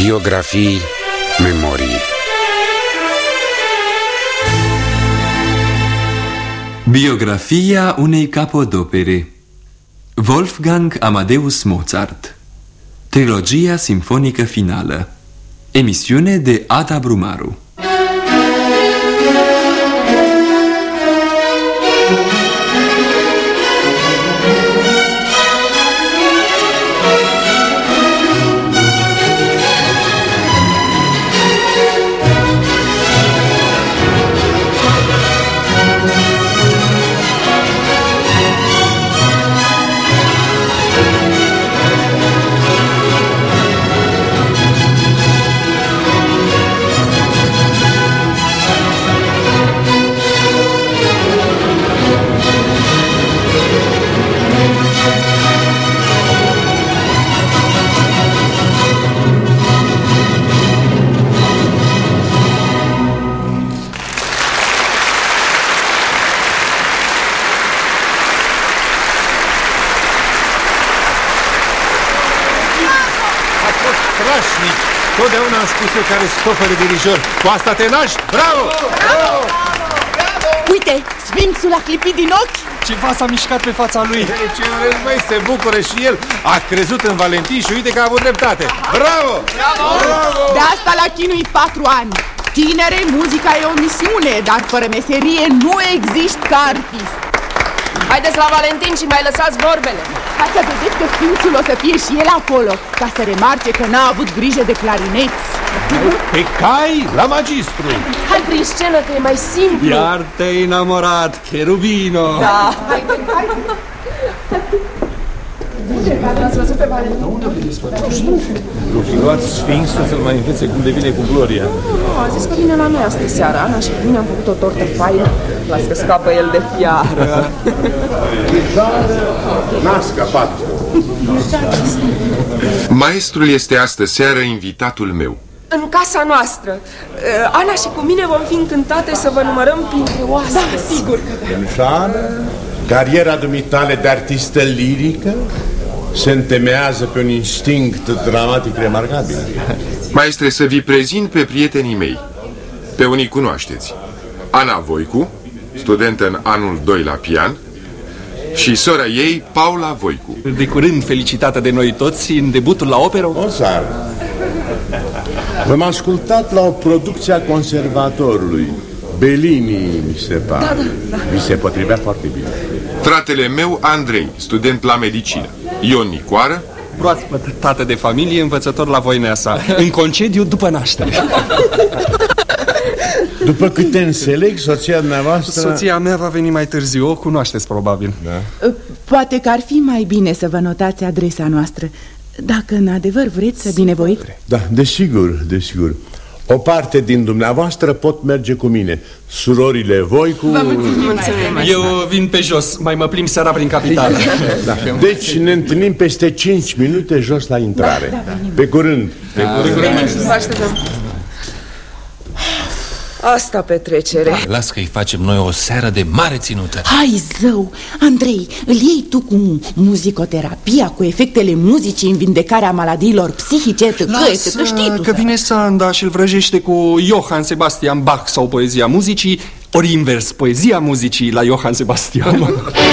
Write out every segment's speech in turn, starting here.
Biografii, memorii. Biografia unei capodopere. Wolfgang Amadeus Mozart. Trilogia simfonică finală. Emisiune de Ada Brumaru. Totdeauna am spus eu care stofă de dirijor. Cu asta te naști? Bravo! Bravo! Uite, Sfinxul a clipit din ochi. Ceva s-a mișcat pe fața lui. Ce vrei, măi, se bucură și el. A crezut în Valentin și uite că a avut dreptate. Bravo! Bravo! Bravo! De asta l-a chinuit 4 ani. Tinere, muzica e o misiune, dar fără meserie nu există ca artist. Haideți la Valentin și mai lăsați vorbele. Ca să vedeți că Sfinxul o să fie și el acolo, ca să remarce că n-a avut grijă de clarineți. Pe cai la magistru. Hai prin scenă că e mai simplu. Iar te-ai enamorat, cherubino. Da. L-ați văzut pe Valentin? Luați Sfinxul să-l mai învețe cum devine cu Gloria. A zis că vine la noi astă seară. Ana și mine am făcut o tortă faină. Las că scapă el de fiară. N-a scăpat. Maestrul este astă seară invitatul meu. În casa noastră. Ana și cu mine vom fi încântate să vă numărăm printre oaspeți. Da, sigur că da. Înșană, cariera dumitale de artistă lirică se întemeiază pe un instinct dramatic remarcabil. Maestre, să vi prezint pe prietenii mei. Pe unii cunoașteți. Ana Voicu, studentă în anul 2 la pian, și sora ei, Paula Voicu. De curând felicitată de noi toți în debutul la operă. O seară. V-am ascultat la o producție a Conservatorului. Bellini, mi se pare. Da. Mi se potrivea foarte bine. Fratele meu, Andrei, student la medicină. Ion Nicoară, Proaspăt tată de familie, învățător la Voineasa. În concediu după naștere. După câte înțeleg, soția dumneavoastră... Soția mea va veni mai târziu, o cunoașteți probabil. Da. Poate că ar fi mai bine să vă notați adresa noastră, dacă în adevăr vreți să binevoiți. Da, desigur, desigur. O parte din dumneavoastră pot merge cu mine. Surorile Voicu... Vă mulțumim. Eu vin pe jos, mai mă plimb seara prin capitală. Da. Deci ne întâlnim peste 5 minute jos la intrare. Da, pe curând. Pe curând. Vă așteptăm. Asta petrecere. Las că-i facem noi o seară de mare ținută. Hai, zău! Andrei, îl iei tu cu muzicoterapia, cu efectele muzicii în vindecarea maladiilor psihice, că știi tu. Că vine Sanda și îl vrăjește cu Johann Sebastian Bach sau poezia muzicii, ori invers, poezia muzicii la Johann Sebastian.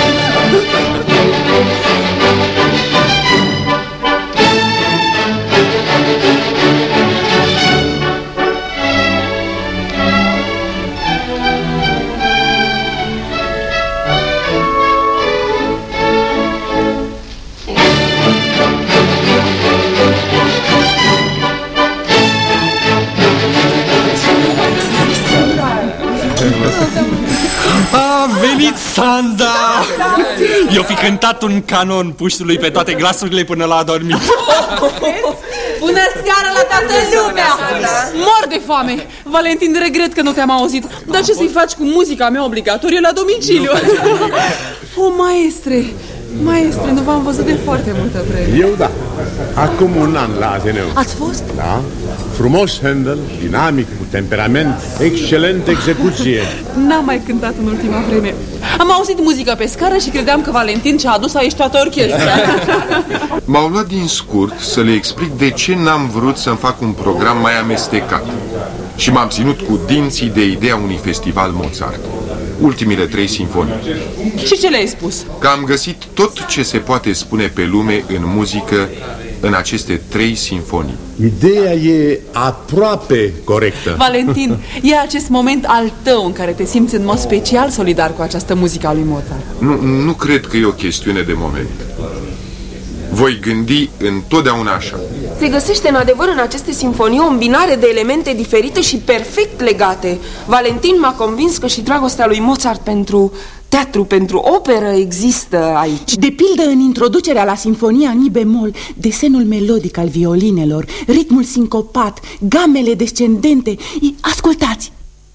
A venit Sanda! Eu fi cântat un canon puștului pe toate glasurile până la adormit. Bună seara la toată lumea! Mor de foame! Valentin, regret că nu te-am auzit. Dar ce să-i faci cu muzica mea obligatorie la domiciliu? O, maestre, Maestre, nu v-am văzut de foarte multă vreme. Eu da, acum un an la Ateneu. Ați fost? Da, frumos Handel, dinamic, cu temperament, excelent execuție. N-am mai cântat în ultima vreme. Am auzit muzică pe scară și credeam că Valentin și-a adus aici toată orchestra. M-au luat din scurt să le explic de ce n-am vrut să-mi fac un program mai amestecat. Și m-am ținut cu dinții de ideea unui festival Mozart. Ultimile 3 sinfonii. Și ce le-ai spus? Că am găsit tot ce se poate spune pe lume în muzică în aceste 3 sinfonii. Ideea e aproape corectă. Valentin, e acest moment al tău în care te simți în mod special solidar cu această muzică a lui Mozart. Nu cred că e o chestiune de moment. Voi gândi întotdeauna așa. Se găsește în adevăr în aceste simfonii o îmbinare de elemente diferite și perfect legate. Valentin m-a convins că și dragostea lui Mozart pentru teatru, pentru operă există aici. De pildă, în introducerea la sinfonia în mi bemol, desenul melodic al violinelor, ritmul sincopat, gamele descendente. Ascultați!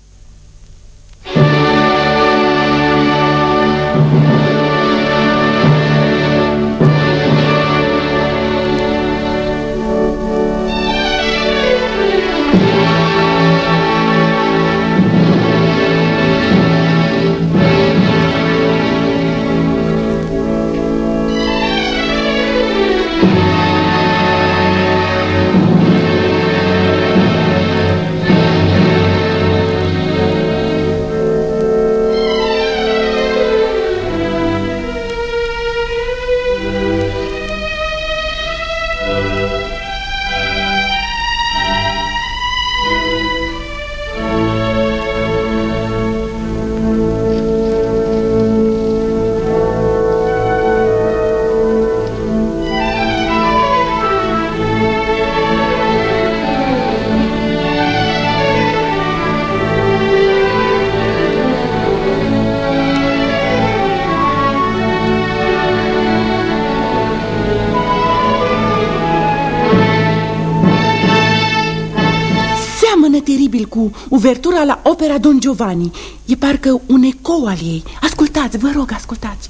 Teribil cu uvertura la opera Don Giovanni. E parcă un ecou al ei. Ascultați, vă rog, ascultați.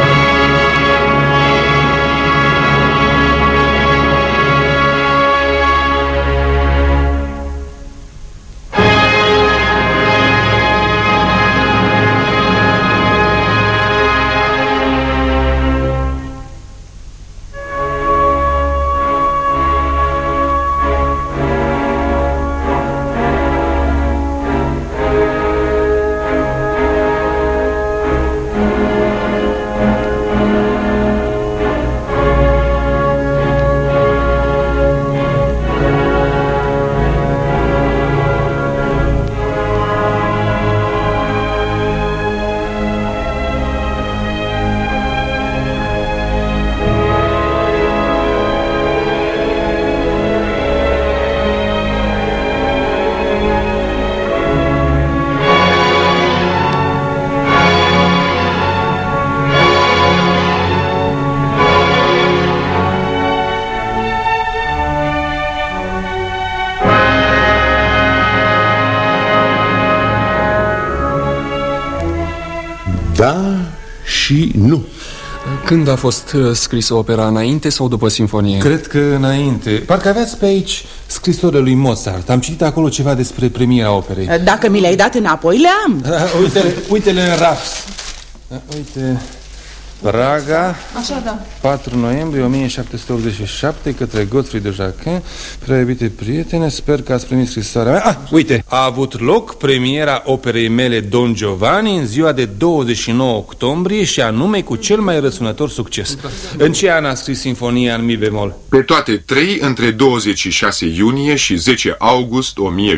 Da și nu. Când a fost scrisă opera, înainte sau după sinfonie? Cred că înainte. Parcă aveați pe aici scrisorile lui Mozart. Am citit acolo ceva despre premiera operei. Dacă mi le-ai dat înapoi, le am. Uite-le în raft. Uite, Praga, așa, da. 4 noiembrie 1787, către Godfrey de Jacquin. Prea iubite prietene, sper că ați primit scrisoarea mea. Uite, a avut loc premiera operei mele Don Giovanni în ziua de 29 octombrie și anume cu cel mai răsunător succes. În ce an a scris sinfonia în mi bemol? Pe toate 3 între 26 iunie și 10 august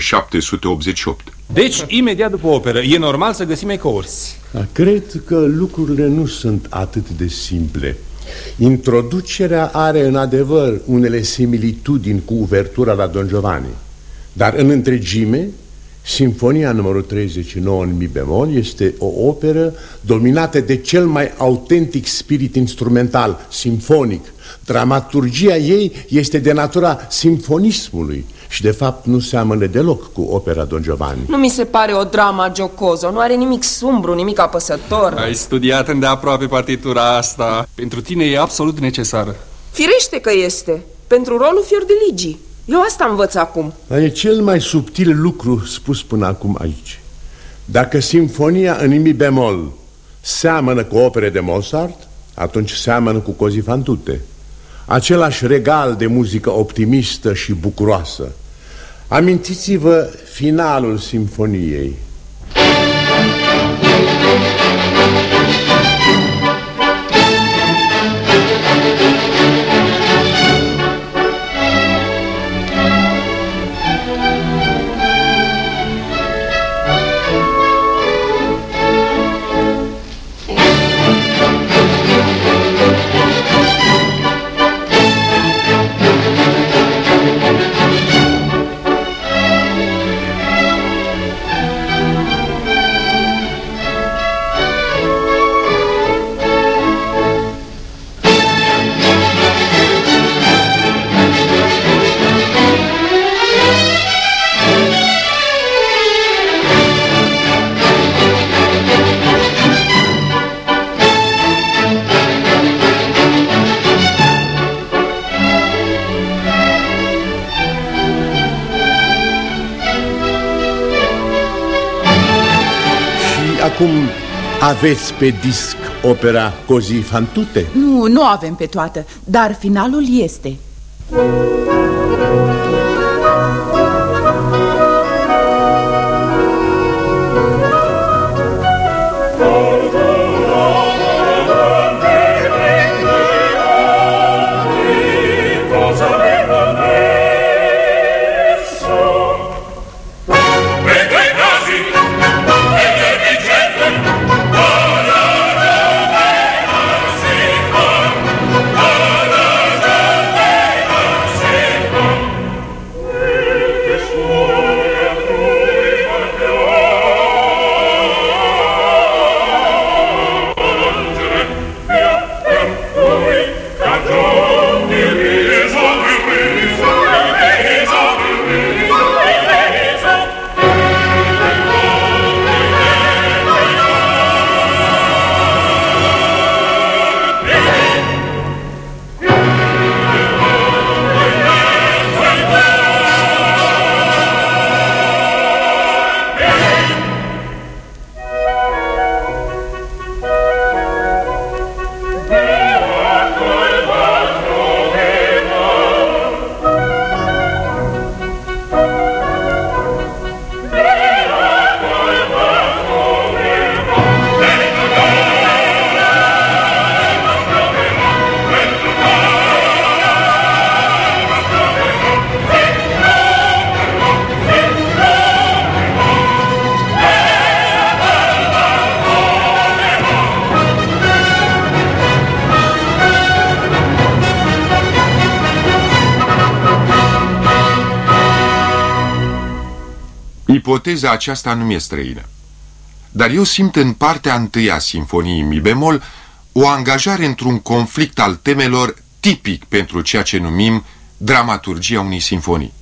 1788. Deci, imediat după operă. E normal să găsim ecouri. Cred că lucrurile nu sunt atât de simple. Introducerea are în adevăr unele similitudini cu uvertura la Don Giovanni, dar în întregime Sinfonia numărul 39 în mi bemol este o operă dominată de cel mai autentic spirit instrumental, simfonic. Dramaturgia ei este de natura simfonismului și de fapt nu seamănă deloc cu opera Don Giovanni. Nu mi se pare o drama giocozo, nu are nimic sumbru, nimic apăsător. Ai studiat îndeaproape partitura asta. Pentru tine e absolut necesară. Firește că este, pentru rolul Fiordeligii. Eu asta învăț acum. Dar e cel mai subtil lucru spus până acum aici. Dacă sinfonia în mi bemol seamănă cu opere de Mozart, atunci seamănă cu Così fan tutte. Același regal de muzică optimistă și bucuroasă. Amintiți-vă finalul simfoniei. Acum aveți pe disc opera Così fan tutte? Nu avem pe toată, dar finalul este. Ipoteza aceasta nu mi-e străină. Dar eu simt în partea întâia sinfoniei mi bemol o angajare într-un conflict al temelor tipic pentru ceea ce numim dramaturgia unei sinfonii.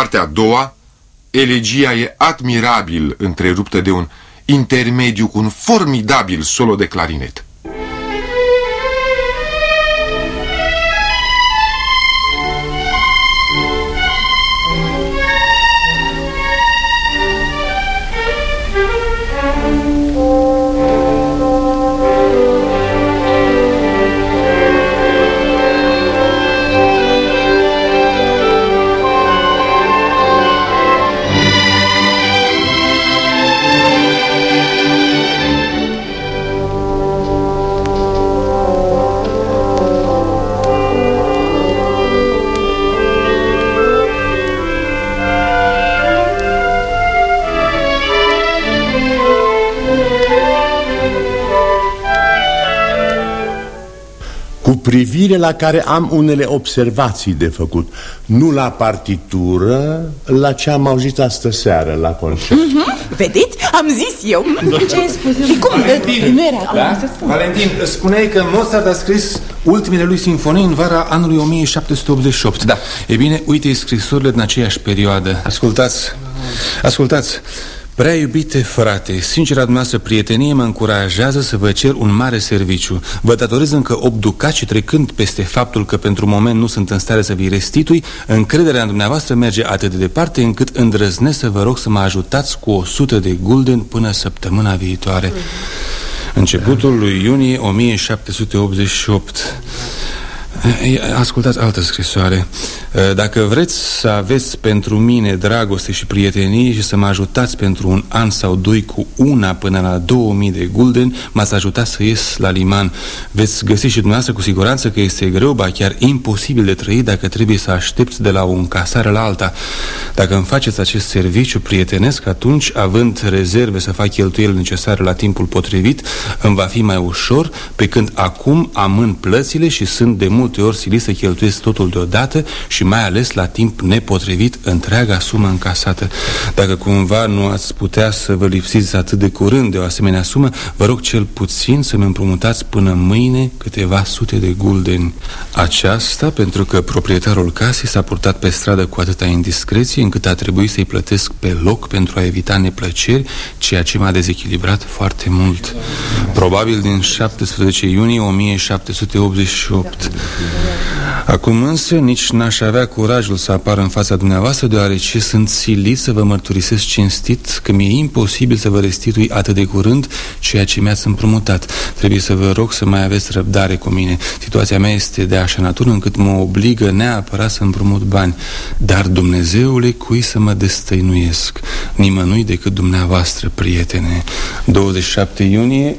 partea a doua, elegia e admirabil întreruptă de un intermediu cu un formidabil solo de clarinet. Cu privire la care am unele observații de făcut. Nu la partitură, la ce am auzit astă seară la concert. Vedeți? Am zis eu. Ce ai spus? Și cum? Nu era da? Valentin, spuneai că Mozart a scris ultimele lui sinfonii în vara anului 1788. Da. E bine, uite scrisurile din aceeași perioadă. Ascultați. Prea iubite frate, sincera dumneavoastră prietenie mă încurajează să vă cer un mare serviciu. Vă datorez încă 8 ducați și trecând peste faptul că pentru moment nu sunt în stare să vi restitui, încrederea în dumneavoastră merge atât de departe încât îndrăznesc să vă rog să mă ajutați cu 100 de gulden până săptămâna viitoare. Începutul lui iunie 1788. Ascultați altă scrisoare. Dacă vreți să aveți pentru mine dragoste și prietenie și să mă ajutați pentru un an sau doi cu 1 până la 2000 de gulden, m-ați ajutat să ies la liman. Veți găsi și dumneavoastră cu siguranță că este greu, ba chiar imposibil de trăit dacă trebuie să aștepți de la o încasare la alta. Dacă îmi faceți acest serviciu prietenesc, atunci, având rezerve să fac cheltuieli necesare la timpul potrivit, îmi va fi mai ușor, pe când acum amân plățile și sunt de multe ori silit să cheltuiesc totul deodată și mai ales la timp nepotrivit întreaga sumă încasată. Dacă cumva nu ați putea să vă lipsiți atât de curând de o asemenea sumă, vă rog cel puțin să-mi împrumutați până mâine câteva sute de guldeni. Aceasta pentru că proprietarul casei s-a purtat pe stradă cu atâta indiscreție încât a trebuit să-i plătesc pe loc pentru a evita neplăceri, ceea ce m-a dezechilibrat foarte mult. Probabil din 17 iunie 1788. Acum însă nici n-aș avea curajul să apar în fața dumneavoastră, deoarece sunt silit să vă mărturisesc cinstit că mi-e imposibil să vă restitui atât de curând ceea ce mi-ați împrumutat. Trebuie să vă rog să mai aveți răbdare cu mine. Situația mea este de așa natură încât mă obligă neapărat să împrumut bani. Dar, Dumnezeule, cui să mă destăinuiesc? Nimănui decât dumneavoastră, prietene. 27 iunie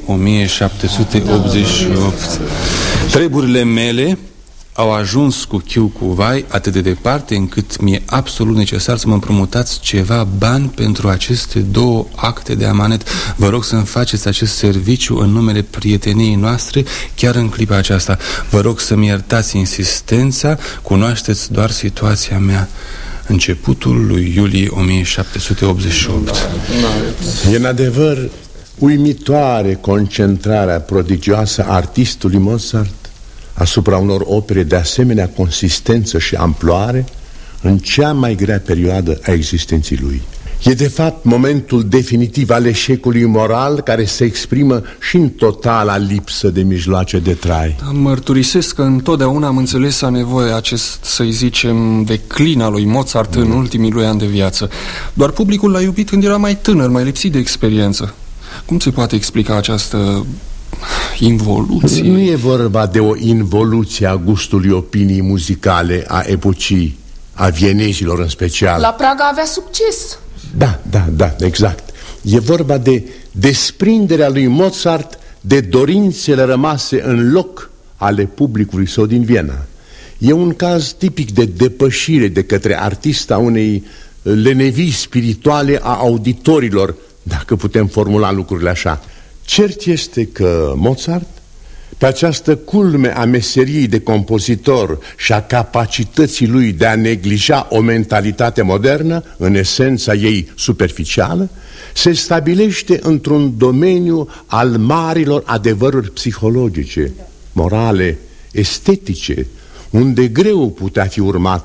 1788. Treburile mele au ajuns cu chiu cu vai atât de departe încât mi-e absolut necesar să mă împrumutați ceva bani pentru aceste 2 acte de amanet. Vă rog să-mi faceți acest serviciu în numele prieteniei noastre chiar în clipa aceasta. Vă rog să-mi iertați insistența, cunoașteți doar situația mea. Începutul lui iulie 1788. E în adevăr uimitoare concentrarea prodigioasă a artistului Mozart asupra unor opere de asemenea consistență și amploare în cea mai grea perioadă a existenței lui. E de fapt momentul definitiv al eșecului moral care se exprimă și în totala lipsă de mijloace de trai. Mărturisesc că întotdeauna am înțeles nevoie acest, să-i zicem, declin al lui Mozart în ultimii lui ani de viață. Doar publicul l-a iubit când era mai tânăr, mai lipsit de experiență. Cum se poate explica această involuție? Nu e vorba de o involuție a gustului opinii muzicale a epocii, a vienezilor în special. La Praga avea succes. Da, exact. E vorba de desprinderea lui Mozart de dorințele rămase în loc ale publicului său din Viena. E un caz tipic de depășire de către artista unei lenevii spirituale a auditorilor, dacă putem formula lucrurile așa. Cert este că Mozart, pe această culme a meseriei de compozitor și a capacității lui de a neglija o mentalitate modernă, în esența ei superficială, se stabilește într-un domeniu al marilor adevăruri psihologice, morale, estetice, unde greu putea fi urmat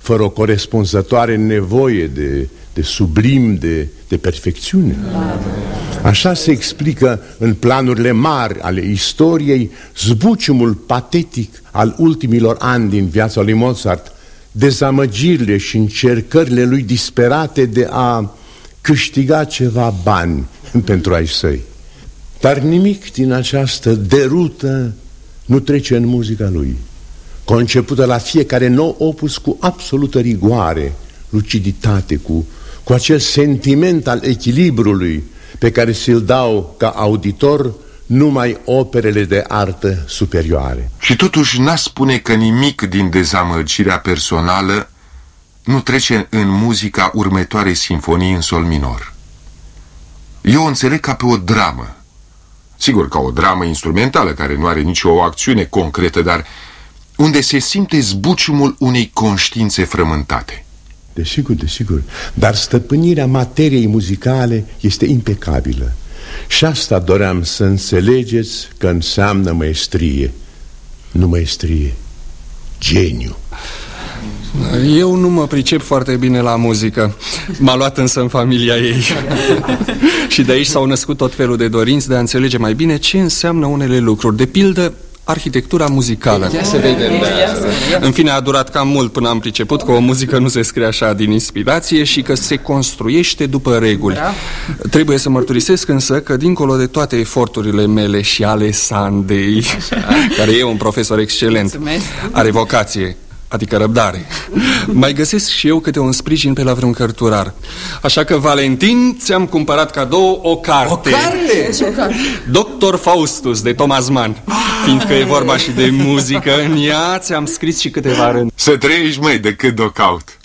fără o corespunzătoare nevoie de sublim, de perfecțiune. Așa se explică în planurile mari ale istoriei zbuciumul patetic al ultimilor ani din viața lui Mozart, dezamăgirile și încercările lui disperate de a câștiga ceva bani pentru ai săi. Dar nimic din această derută nu trece în muzica lui, concepută la fiecare nou opus cu absolută rigoare, luciditate, cu acel sentiment al echilibrului pe care ți-l dau ca auditor numai operele de artă superioare. Și totuși n-a spune că nimic din dezamăgirea personală nu trece în muzica următoarei simfonii în sol minor. Eu o înțeleg ca pe o dramă. Sigur, ca o dramă instrumentală care nu are nicio acțiune concretă, dar unde se simte zbuciumul unei conștiințe frământate. Desigur, desigur. Dar stăpânirea materiei muzicale este impecabilă. Și asta doream să înțelegeți că înseamnă maestrie. Nu maestrie, geniu. Eu nu mă pricep foarte bine la muzică. M-a luat însă în familia ei. Și de aici s-au născut tot felul de dorinți de a înțelege mai bine ce înseamnă unele lucruri. De pildă, arhitectura muzicală. În fine, a durat cam mult până am priceput că o muzică nu se scrie așa din inspirație și că se construiește după reguli. Trebuie să mărturisesc însă că dincolo de toate eforturile mele și ale Sandei, care e un profesor excelent, are vocație, adică răbdare, mai găsesc și eu câte un sprijin pe la vreun cărturar. Așa că, Valentin, ți-am cumpărat cadou o carte. O carte? Ce carte? Dr. Faustus de Thomas Mann. Fiindcă e vorba și de muzică în ea, ți-am scris și câteva rânduri. Să trăiești, măi, de cât o caut.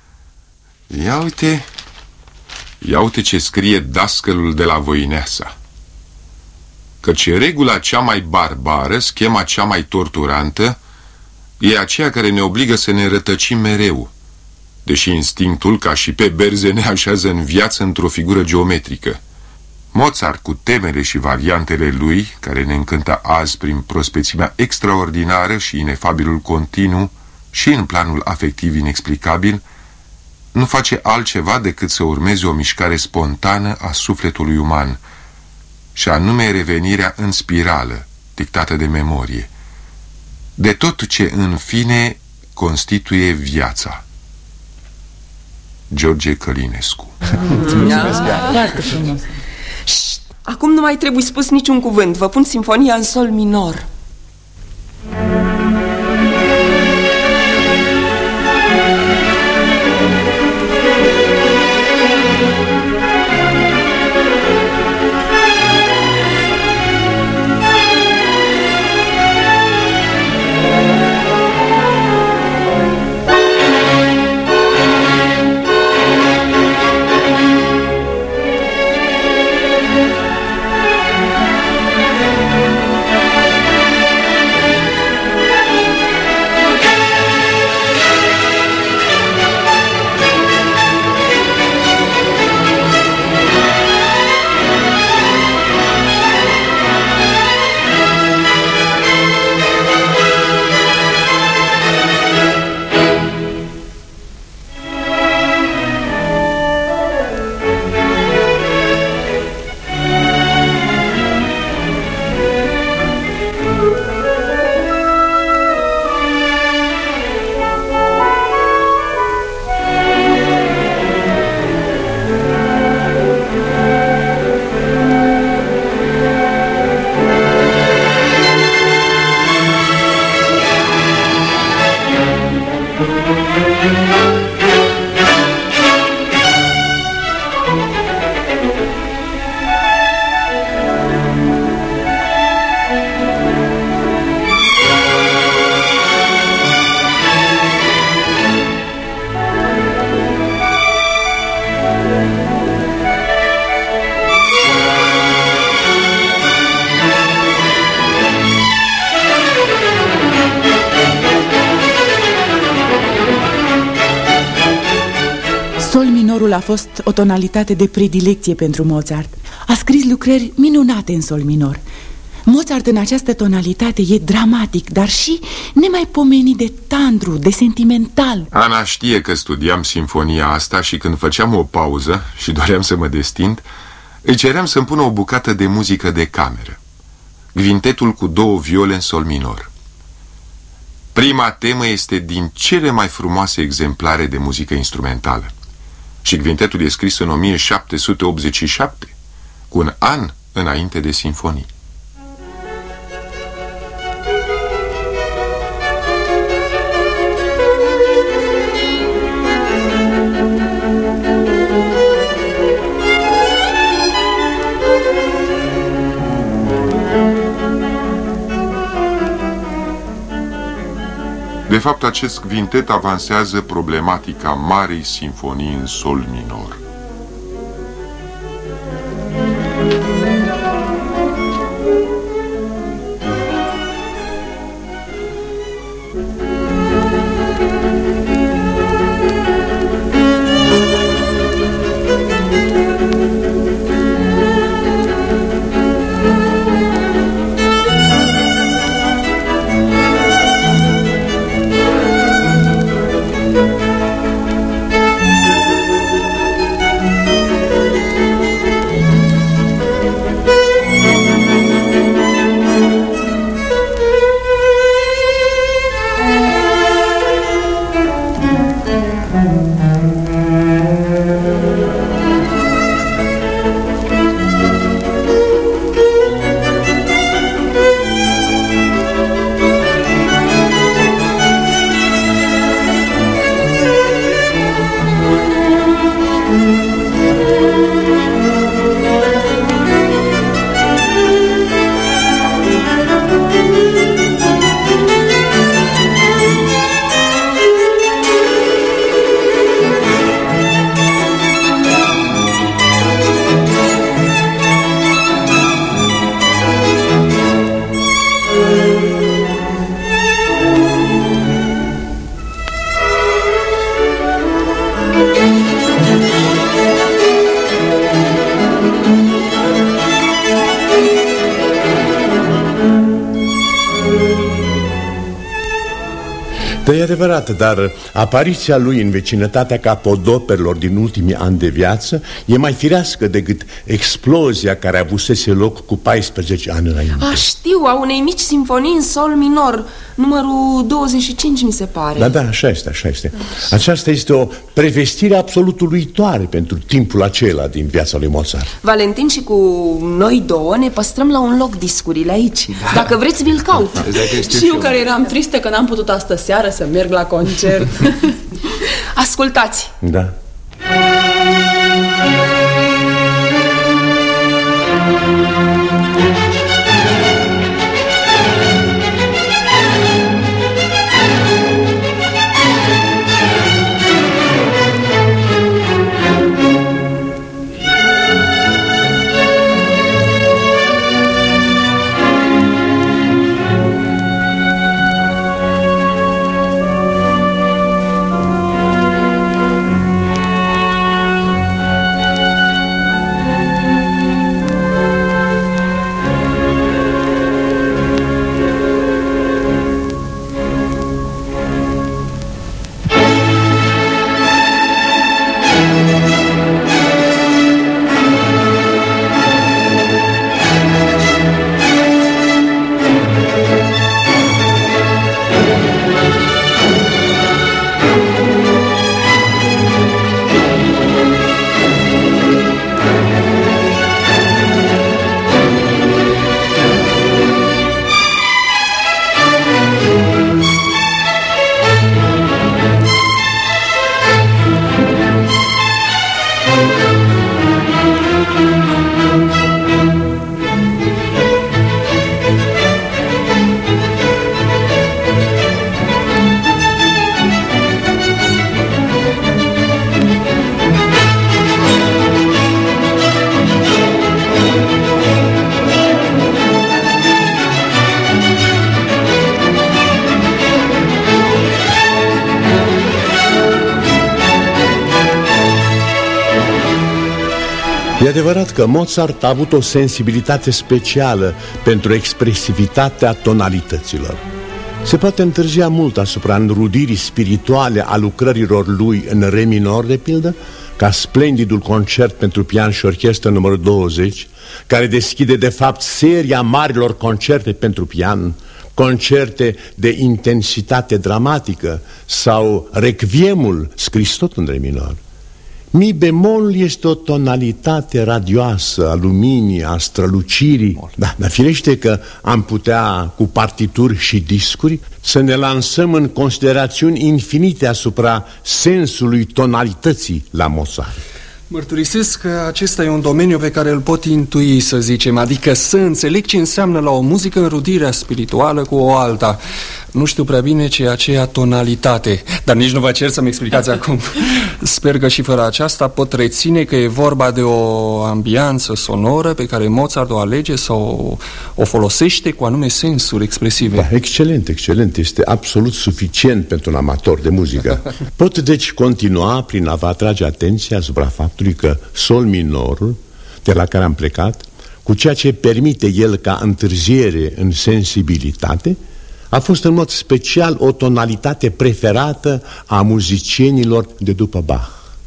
Ia uite ce scrie dascălul de la Voineasa. Căci regula cea mai barbară, schema cea mai torturantă, e aceea care ne obligă să ne rătăcim mereu, deși instinctul, ca și pe berze, ne așează în viață într-o figură geometrică. Mozart, cu temele și variantele lui, care ne încântă azi prin prospețimea extraordinară și inefabilul continuu și în planul afectiv inexplicabil, nu face altceva decât să urmeze o mișcare spontană a sufletului uman, și anume revenirea în spirală, dictată de memorie, de tot ce în fine constituie viața. George Călinescu. Foarte frumos. Acum nu mai trebuie spus niciun cuvânt. Vă pun simfonia în sol minor. A fost o tonalitate de predilecție pentru Mozart. A scris lucrări minunate în sol minor. Mozart în această tonalitate e dramatic, dar și nemaipomenit de tandru, de sentimental. Ana știe că studiam sinfonia asta și când făceam o pauză și doream să mă destind, îi ceream să-mi pună o bucată de muzică de cameră. Gvintetul cu 2 viole în sol minor. Prima temă este din cele mai frumoase exemplare de muzică instrumentală. Și gvintetul e scris în 1787, cu un an înainte de sinfonii. De fapt, acest quintet avansează problematica Marei Sinfonii în sol minor. E adevărat, dar apariția lui în vecinătatea capodoperelor din ultimii ani de viață e mai firească decât explozia care avusese loc cu 14 ani înainte. Știu, a unei mici sinfonii în sol minor, numărul 25 mi se pare. Da, așa este, așa este. Aceasta este o prevestire absolut uluitoare pentru timpul acela din viața lui Mozart. Valentin și cu noi 2 ne păstrăm la un loc discurile aici. Dacă vreți, vi-l caut. Și eu care eram tristă că n-am putut astă seară să merg la concert. Ascultați. Da. adevărat că Mozart a avut o sensibilitate specială pentru expresivitatea tonalităților. Se poate întârzia mult asupra înrudirii spirituale a lucrărilor lui în re minor, de pildă, ca splendidul concert pentru pian și orchestră numărul 20, care deschide de fapt seria marilor concerte pentru pian, concerte de intensitate dramatică, sau requiemul scris tot în re minor. Mi bemol este o tonalitate radioasă a luminii, a strălucirii. Da, dar firește că am putea, cu partituri și discuri, să ne lansăm în considerațiuni infinite asupra sensului tonalității la Mozart. Mărturisesc că acesta e un domeniu pe care îl pot intui, să zicem, adică să înțeleg ce înseamnă la o muzică înrudirea spirituală cu o alta. Nu știu prea bine ce e aceea tonalitate, dar nici nu vă cer să-mi explicați acum. Sper că și fără aceasta pot reține că e vorba de o ambianță sonoră pe care Mozart o alege sau o folosește cu anume sensuri expresive. Ba, excelent, excelent. Este absolut suficient pentru un amator de muzică. Pot deci continua prin a vă atrage atenția asupra faptului că sol minorul, de la care am plecat, cu ceea ce permite el ca întârziere în sensibilitate, a fost în mod special o tonalitate preferată a muzicienilor de după Bach.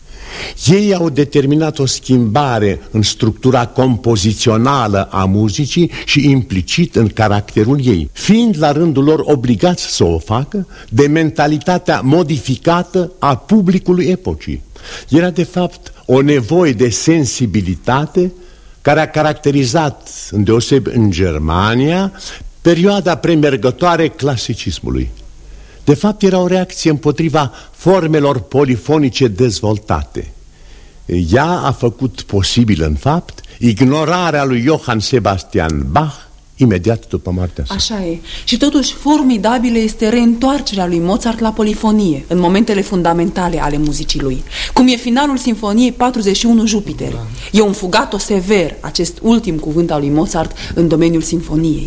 Ei au determinat o schimbare în structura compozițională a muzicii și implicit în caracterul ei, fiind la rândul lor obligați să o facă de mentalitatea modificată a publicului epocii. Era de fapt o nevoie de sensibilitate care a caracterizat, îndeosebi în Germania, perioada premergătoare clasicismului. De fapt, era o reacție împotriva formelor polifonice dezvoltate. Ea a făcut posibil, în fapt, ignorarea lui Johann Sebastian Bach imediat după moartea sa. Așa e. Și totuși formidabilă este reîntoarcerea lui Mozart la polifonie, în momentele fundamentale ale muzicii lui, cum e finalul Sinfoniei 41 Jupiter. E un fugato sever, acest ultim cuvânt al lui Mozart în domeniul sinfoniei.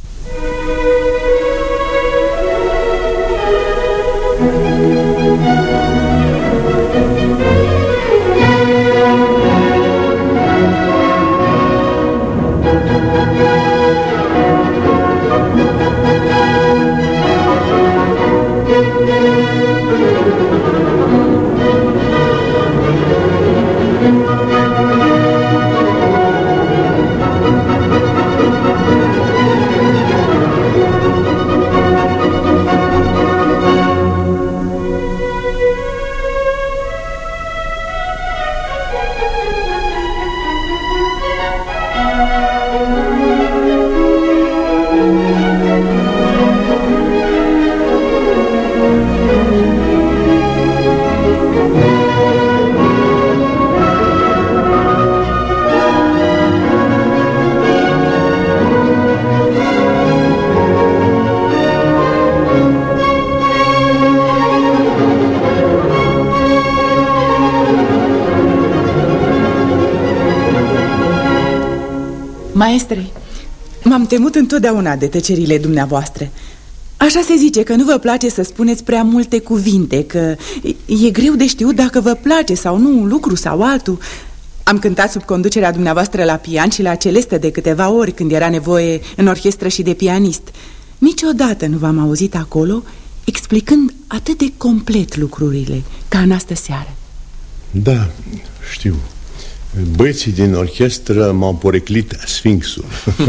Maestre, m-am temut întotdeauna de tăcerile dumneavoastră. Așa se zice că nu vă place să spuneți prea multe cuvinte, că e greu de știut dacă vă place sau nu un lucru sau altul. Am cântat sub conducerea dumneavoastră la pian și la celestă de câteva ori când era nevoie în orchestră și de pianist. Niciodată nu v-am auzit acolo explicând atât de complet lucrurile ca în astă seară. Da, știu. Băieții din orchestră m-au poreclit Sfinxul.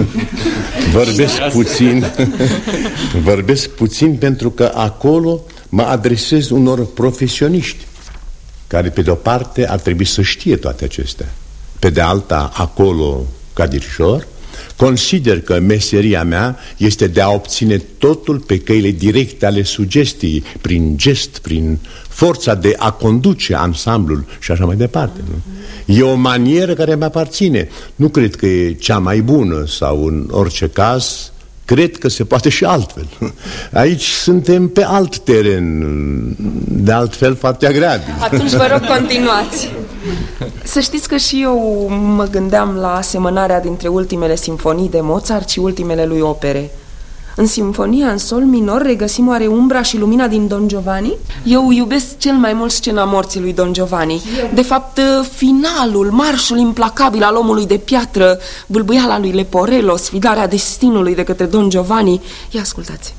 Vorbesc puțin pentru că acolo mă adresez unor profesioniști care pe de-o parte ar trebui să știe toate acestea. Pe de alta, acolo, ca dirijor, consider că meseria mea este de a obține totul pe căile directe ale sugestiei, prin gest, prin forța de a conduce ansamblul și așa mai departe, nu? E o manieră care mi aparține. Nu cred că e cea mai bună sau, în orice caz, cred că se poate și altfel. Aici suntem pe alt teren, de altfel foarte agreabil. Atunci vă rog, continuați. Să știți că și eu mă gândeam la asemănarea dintre ultimele simfonii de Mozart și ultimele lui opere. În simfonia în sol minor regăsim oare umbra și lumina din Don Giovanni? Eu iubesc cel mai mult scena morții lui Don Giovanni. De fapt, finalul, marșul implacabil al omului de piatră, bâlbâiala lui Leporello, sfidarea destinului de către Don Giovanni. Ia ascultați.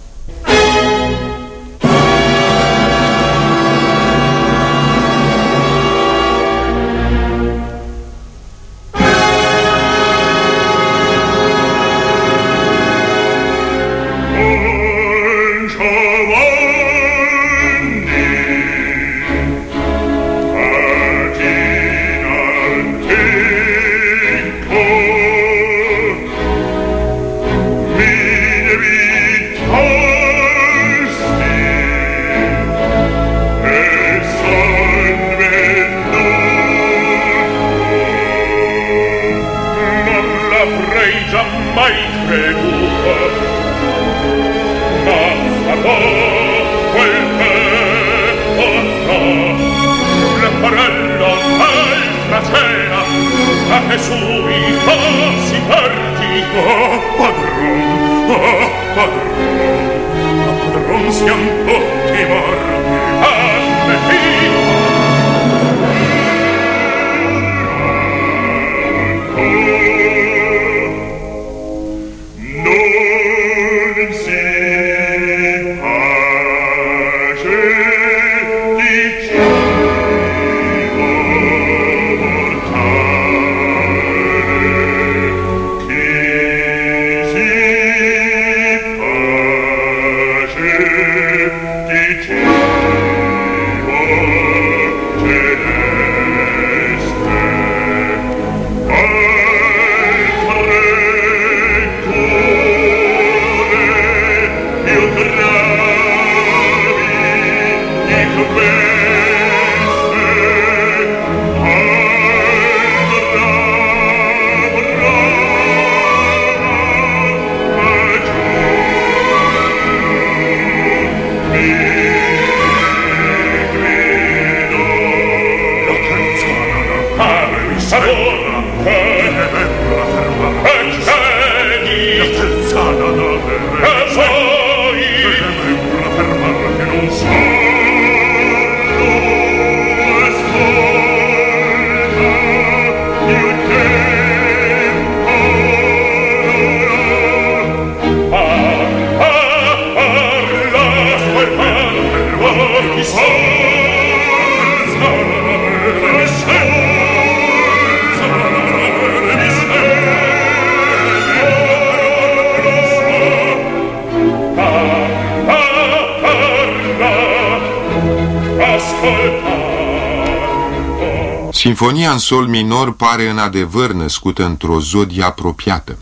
Sinfonia în sol minor pare în adevăr născută într-o zodie apropiată.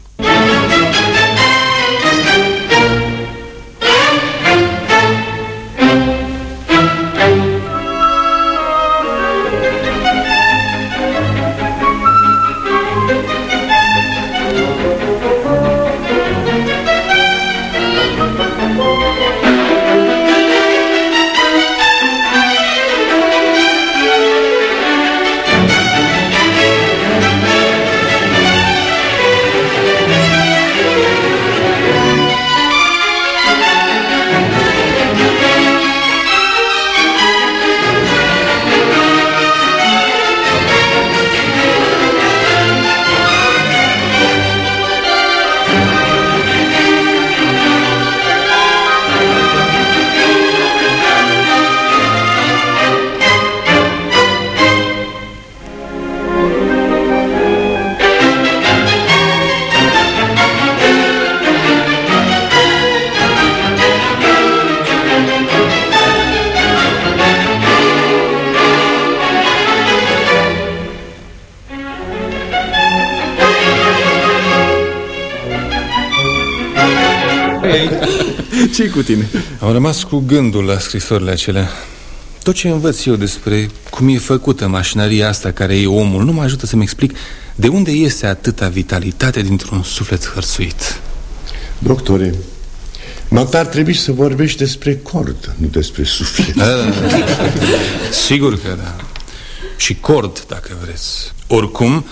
Ce-i cu tine? Am rămas cu gândul la scrisorile acelea. Tot ce învăț eu despre cum e făcută mașinăria asta care e omul nu mă ajută să-mi explic de unde iese atâta vitalitate dintr-un suflet hărțuit. Doctore, măcar ar trebui să vorbești despre cord, nu despre suflet. Sigur că da. Și cord, dacă vreți. Oricum,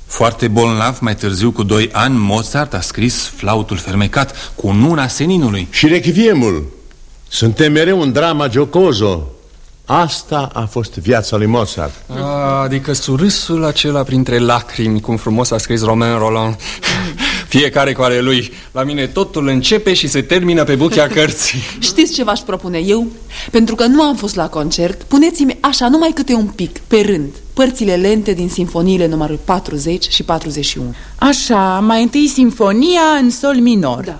Foarte bolnav, mai târziu cu 2 ani, Mozart a scris Flautul fermecat cu Nuna Seninului. Și Requiemul. Suntem mereu în drama giocozo. Asta a fost viața lui Mozart. Adică surâsul acela printre lacrimi, cum frumos a scris Romain Rolland. Fiecare cu ale lui. La mine totul începe și se termină pe buchea cărții. Știți ce v-aș propune eu? Pentru că nu am fost la concert, puneți-mi așa numai câte un pic, pe rând, părțile lente din sinfoniile numărul 40 și 41. Așa, mai întâi sinfonia în sol minor. Da.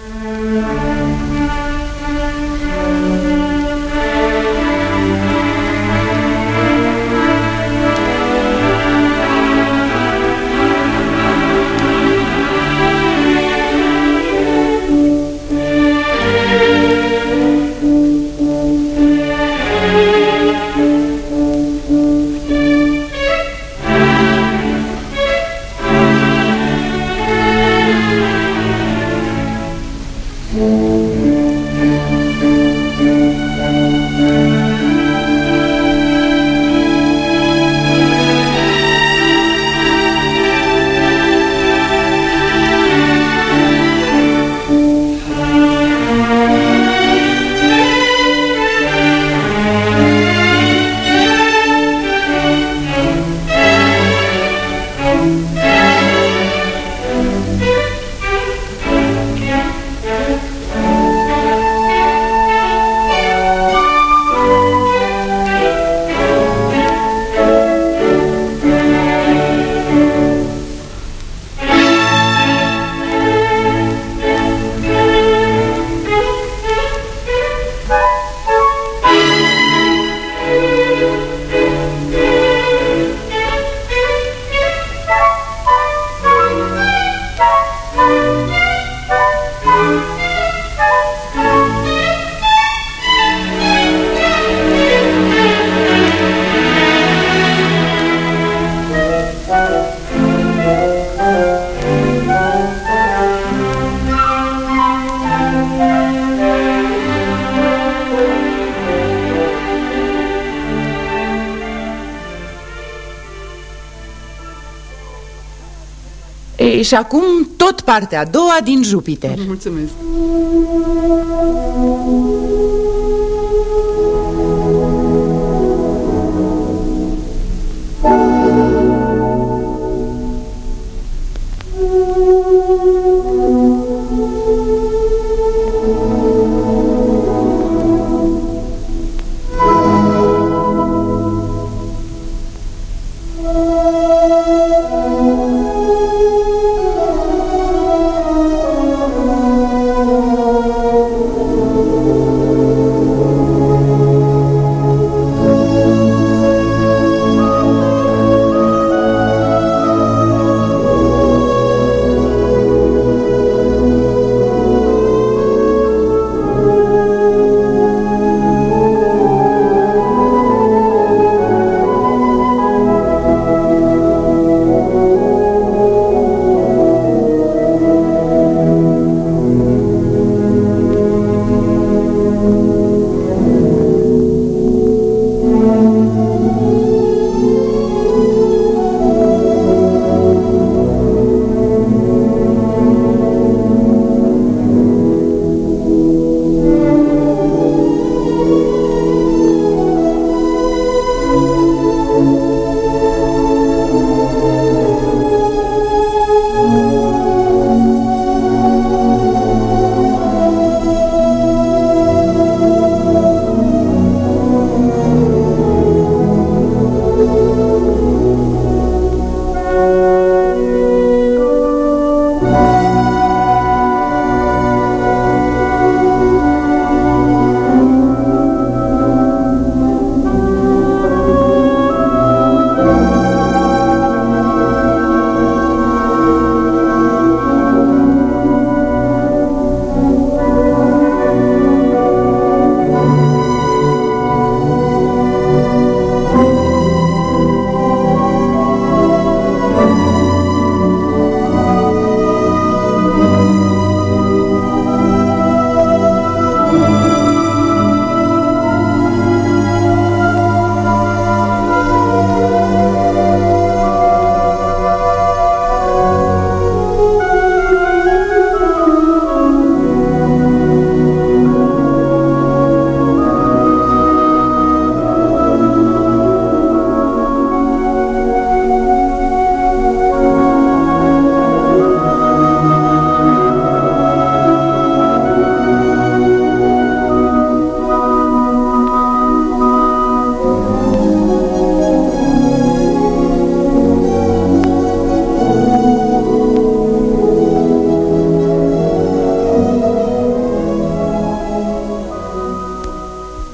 Și acum tot partea a doua din Jupiter. Mulțumesc.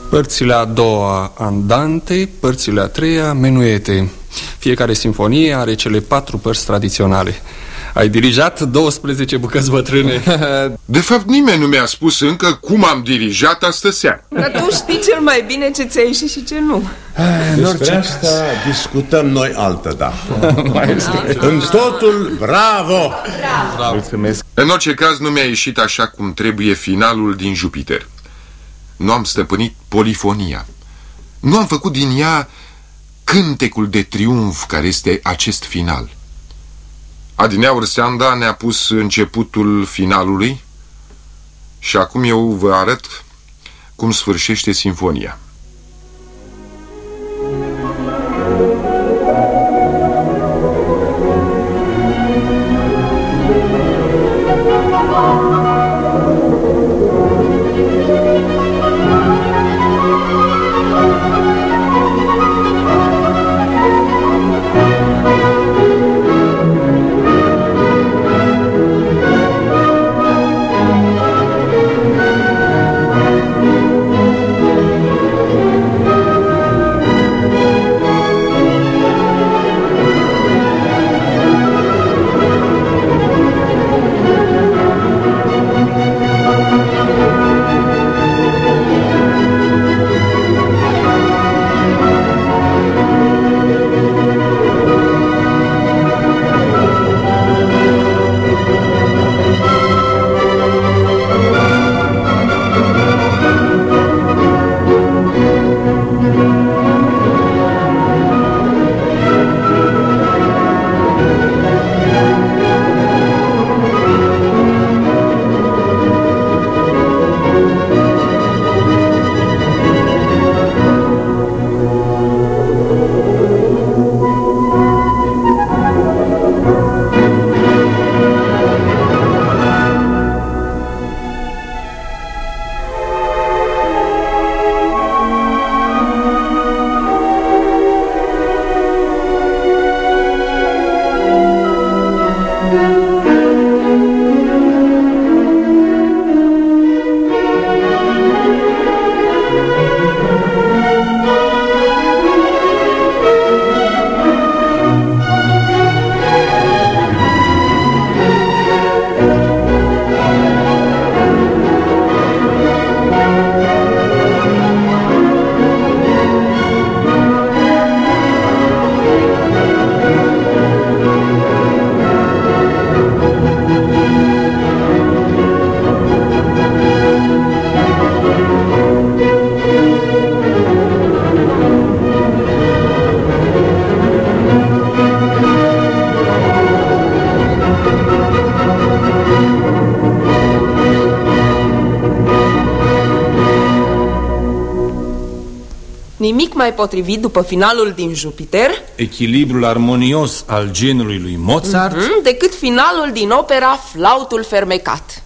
Părțile a doua andante, părțile a treia menuete. Fiecare sinfonie are cele 4 părți tradiționale. Ai dirijat 12 bucăți bătrâne. De fapt, nimeni nu mi-a spus încă cum am dirijat astă seară. Dar tu știi cel mai bine ce ți-a ieșit și ce nu. Despre asta discutăm noi altă dată. În totul, bravo! Mulțumesc. În orice caz, nu mi-a ieșit așa cum trebuie finalul din Jupiter. Nu am stăpânit polifonia. Nu am făcut din ea cântecul de triumf care este acest final. Adineauri Sanda ne-a pus începutul finalului și acum eu vă arăt cum sfârșește sinfonia. Nimic mai potrivit după finalul din Jupiter, echilibrul armonios al genului lui Mozart, decât finalul din opera Flautul fermecat.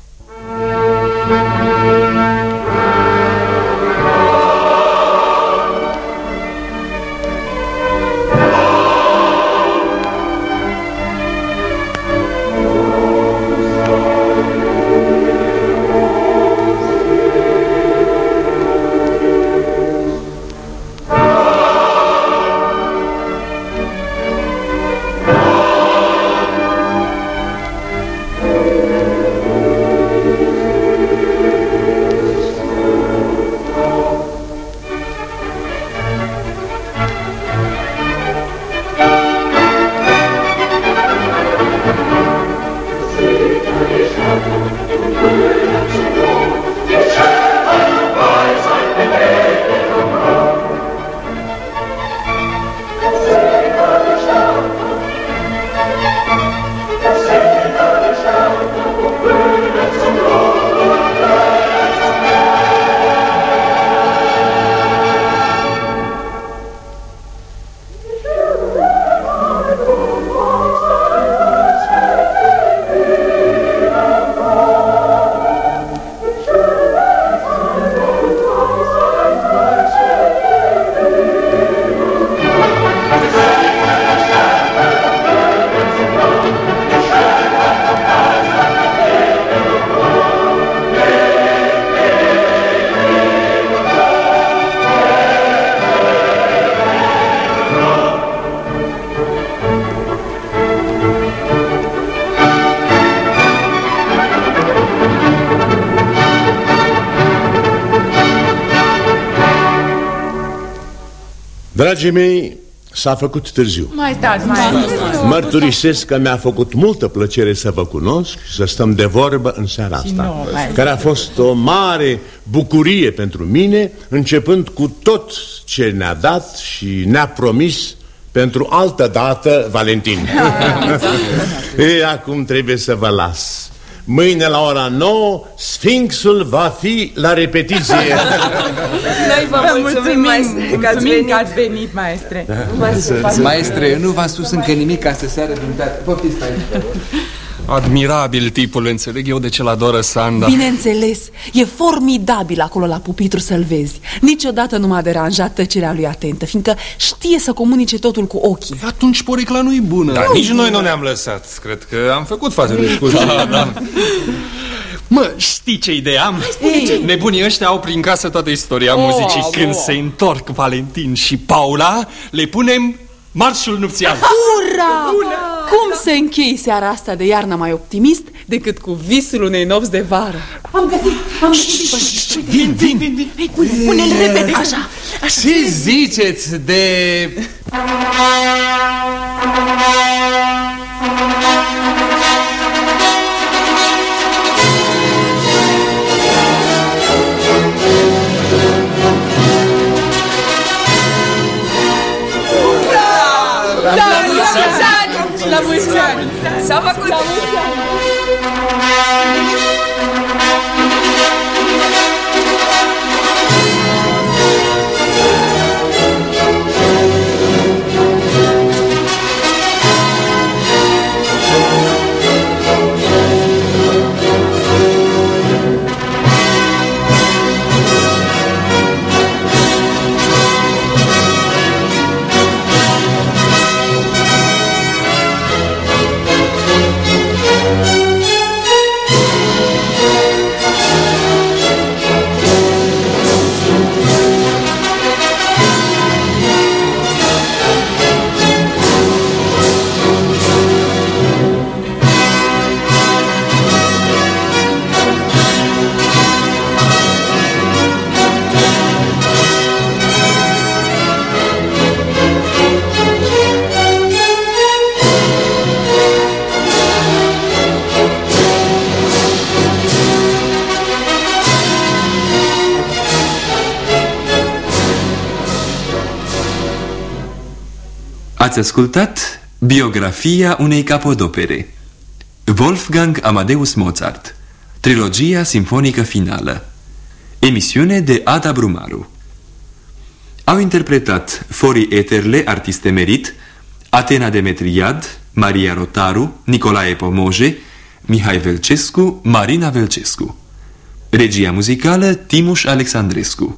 Dragii mei, s-a făcut târziu. Mai stați, Mărturisesc că mi-a făcut multă plăcere să vă cunosc și să stăm de vorbă în seara asta, care a fost o mare bucurie pentru mine, începând cu tot ce ne-a dat și ne-a promis pentru altă dată, Valentin. Acum trebuie să vă las. Mâine la ora 9 Sfinxul va fi la repetiție. Noi vă mulțumim, maestre, că ați venit, maestre. Maestre, nu v-am spus încă nimic astă seară din teatru. Poftiți, aici. Admirabil tipul, înțeleg eu de ce l-adoră Sanda. Bineînțeles, e formidabil acolo la pupitru să-l vezi. Niciodată nu m-a deranjat tăcerea lui atentă, fiindcă știe să comunice totul cu ochii. Atunci porecla nu-i bună. Dar nici noi nu ne-am lăsat. Cred că am făcut față discuției. Da. Mă, știi ce idee am? Nebunii ăștia au prin casă toată istoria muzicii. Când se întorc Valentin și Paula, le punem marșul nupțial. Ura! Cum se încheie seara asta de iarnă mai optimist decât cu visul unei nopți de vară? Am găsit. Vin. Pune-l repede. Așa. Ce ziceți de... La mulți ani! S-a făcut! La mulți ani! Ați ascultat biografia unei capodopere, Wolfgang Amadeus Mozart, trilogia simfonică finală, emisiune de Ada Brumaru. Au interpretat Fori Eterle, artist emerit, Atena Demetriad, Maria Rotaru, Nicolae Pomoje, Mihai Velcescu, Marina Velcescu. Regia muzicală Timuș Alexandrescu.